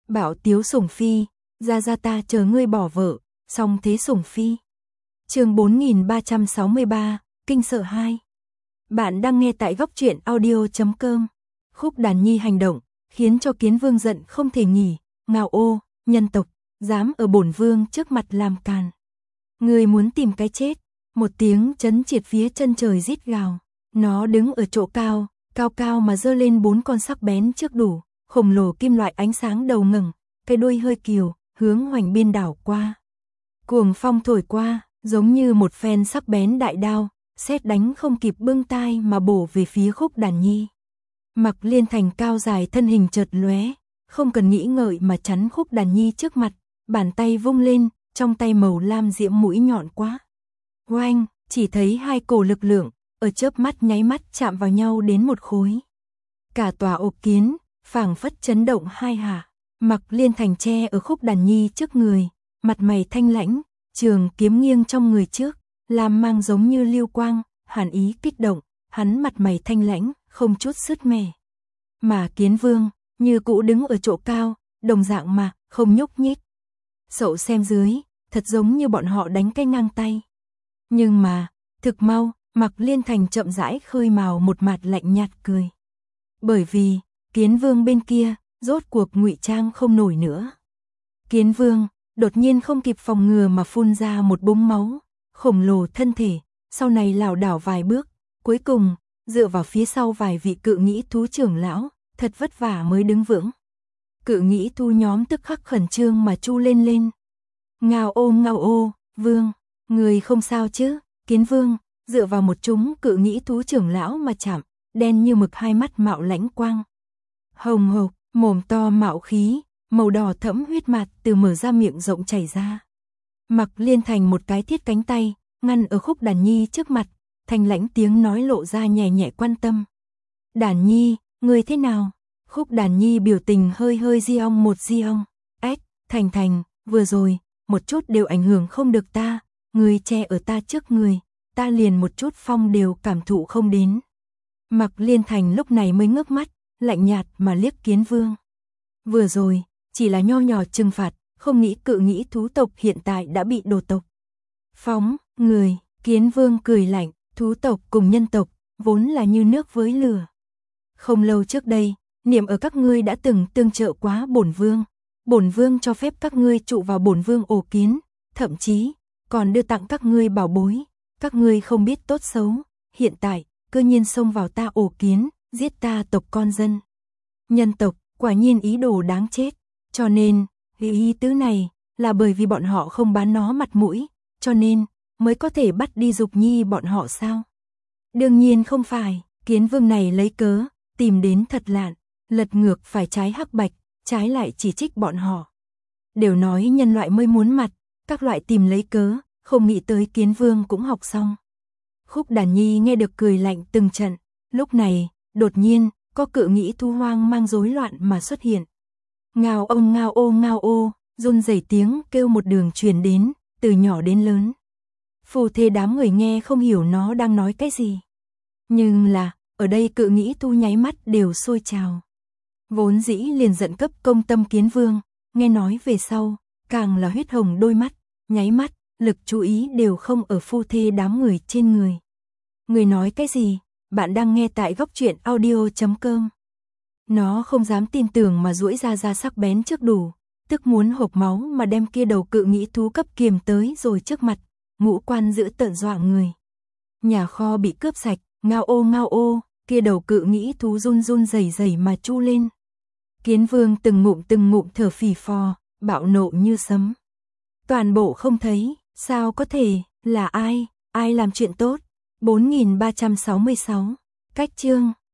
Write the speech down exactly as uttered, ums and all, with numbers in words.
Bảo tiếu sủng phi, ra ra ta chờ ngươi bỏ vợ, song thế sủng phi. Chương bốn nghìn ba trăm sáu mươi ba, kinh sợ hai. Bạn đang nghe tại góc truyện audio chấm com. Khúc Đàn Nhi hành động, khiến cho Kiến Vương giận không thể nghỉ, ngao ô, nhân tộc, dám ở bổn vương trước mặt làm càn. Ngươi muốn tìm cái chết, một tiếng chấn triệt phía chân trời rít gào. Nó đứng ở chỗ cao, cao cao mà giơ lên bốn con sắc bén trước đủ, khổng lồ kim loại ánh sáng đầu ngẩng, cái đuôi hơi kiều, hướng Hoành Biên đảo qua. Cuồng phong thổi qua, giống như một phen sắc bén đại đao, sét đánh không kịp bưng tai mà bổ về phía Khúc Đàn Nhi. Mặc Liên Thành cao dài thân hình chợt lóe, không cần nghĩ ngợi mà chắn Khúc Đàn Nhi trước mặt, bàn tay vung lên, trong tay màu lam diễm mũi nhọn quá. Oanh, chỉ thấy hai cổ lực lượng, ở chớp mắt nháy mắt chạm vào nhau đến một khối. Cả tòa ộp kiến, phảng phất chấn động hai hạ. Mặc Liên Thành che ở Khúc Đàn Nhi trước người, mặt mày thanh lãnh, trường kiếm nghiêng trong người trước, làm mang giống như lưu quang, hàn ý kích động, hắn mặt mày thanh lãnh, không chút sứt mẻ. Mà Kiến Vương, như cũ đứng ở chỗ cao, đồng dạng mà, không nhúc nhích. Sậu xem dưới, thật giống như bọn họ đánh cái ngang tay. Nhưng mà, thực mau, Mặc Liên Thành chậm rãi khơi mào một mặt lạnh nhạt cười. Bởi vì, Kiến Vương bên kia, rốt cuộc ngụy trang không nổi nữa. Kiến Vương, đột nhiên không kịp phòng ngừa mà phun ra một búng máu, khổng lồ thân thể, sau này lảo đảo vài bước, cuối cùng, dựa vào phía sau vài vị cự nghĩ thú trưởng lão, thật vất vả mới đứng vững. Cự nghĩ thú nhóm tức khắc khẩn trương mà chu lên lên. Ngao ô ngao ô, Vương, người không sao chứ? Kiến Vương, dựa vào một chúng cự nghĩ thú trưởng lão mà chạm, đen như mực hai mắt mạo lãnh quang. Hồng hộc, mồm to mạo khí, màu đỏ thẫm huyết mạt từ mở ra miệng rộng chảy ra. Mặc Liên Thành một cái thiết cánh tay, ngăn ở Khúc Đàn Nhi trước mặt, thanh lãnh tiếng nói lộ ra nhẹ nhẹ quan tâm. Đàn Nhi, người thế nào? Khúc Đàn Nhi biểu tình hơi hơi di ong một di ong. Ếch, Thành Thành, vừa rồi, một chút đều ảnh hưởng không được ta, người che ở ta trước người, ta liền một chút phong đều cảm thụ không đến. Mặc Liên Thành lúc này mới ngước mắt, lạnh nhạt mà liếc Kiến Vương. Vừa rồi, chỉ là nho nhỏ trừng phạt, không nghĩ cự nghĩ thú tộc hiện tại đã bị đồ tộc phóng, người. Kiến Vương cười lạnh, thú tộc cùng nhân tộc, vốn là như nước với lửa. Không lâu trước đây, niệm ở các ngươi đã từng tương trợ quá bổn vương. Bổn vương cho phép các ngươi trụ vào bổn vương ổ kiến, thậm chí, còn đưa tặng các ngươi bảo bối. Các ngươi không biết tốt xấu, hiện tại, cơ nhiên xông vào ta ổ kiến, giết ta tộc con dân. Nhân tộc, quả nhiên ý đồ đáng chết, cho nên, ý tứ này, là bởi vì bọn họ không bán nó mặt mũi, cho nên, mới có thể bắt đi Dục Nhi bọn họ sao? Đương nhiên không phải, Kiến Vương này lấy cớ, tìm đến thật lạn, lật ngược phải trái hắc bạch, trái lại chỉ trích bọn họ. Đều nói nhân loại mới muốn mặt, các loại tìm lấy cớ, không nghĩ tới Kiến Vương cũng học xong. Khúc Đàn Nhi nghe được cười lạnh từng trận, lúc này, đột nhiên, có cự nghĩ thu hoang mang rối loạn mà xuất hiện. Ngao ông ngao ô ngao ô, run rẩy tiếng kêu một đường truyền đến, từ nhỏ đến lớn. Phù thê đám người nghe không hiểu nó đang nói cái gì. Nhưng là, ở đây cự nghĩ thu nháy mắt đều sôi trào. Vốn dĩ liền giận cấp công tâm Kiến Vương, nghe nói về sau, càng là huyết hồng đôi mắt, nháy mắt, lực chú ý đều không ở phu thê đám người trên người. Người nói cái gì? Bạn đang nghe tại góc truyện audio chấm com. Nó không dám tin tưởng mà duỗi ra ra sắc bén trước đủ, tức muốn hộc máu mà đem kia đầu cự nghĩ thú cấp kiềm tới rồi trước mặt, ngũ quan giữ tợn dọa người. Nhà kho bị cướp sạch, ngao ô ngao ô, kia đầu cự nghĩ thú run run rẩy rẩy mà chu lên. Kiến Vương từng ngụm từng ngụm thở phì phò, bạo nộ như sấm. Toàn bộ không thấy, sao có thể, là ai, ai làm chuyện tốt? bốn nghìn ba trăm sáu mươi sáu, cách chương.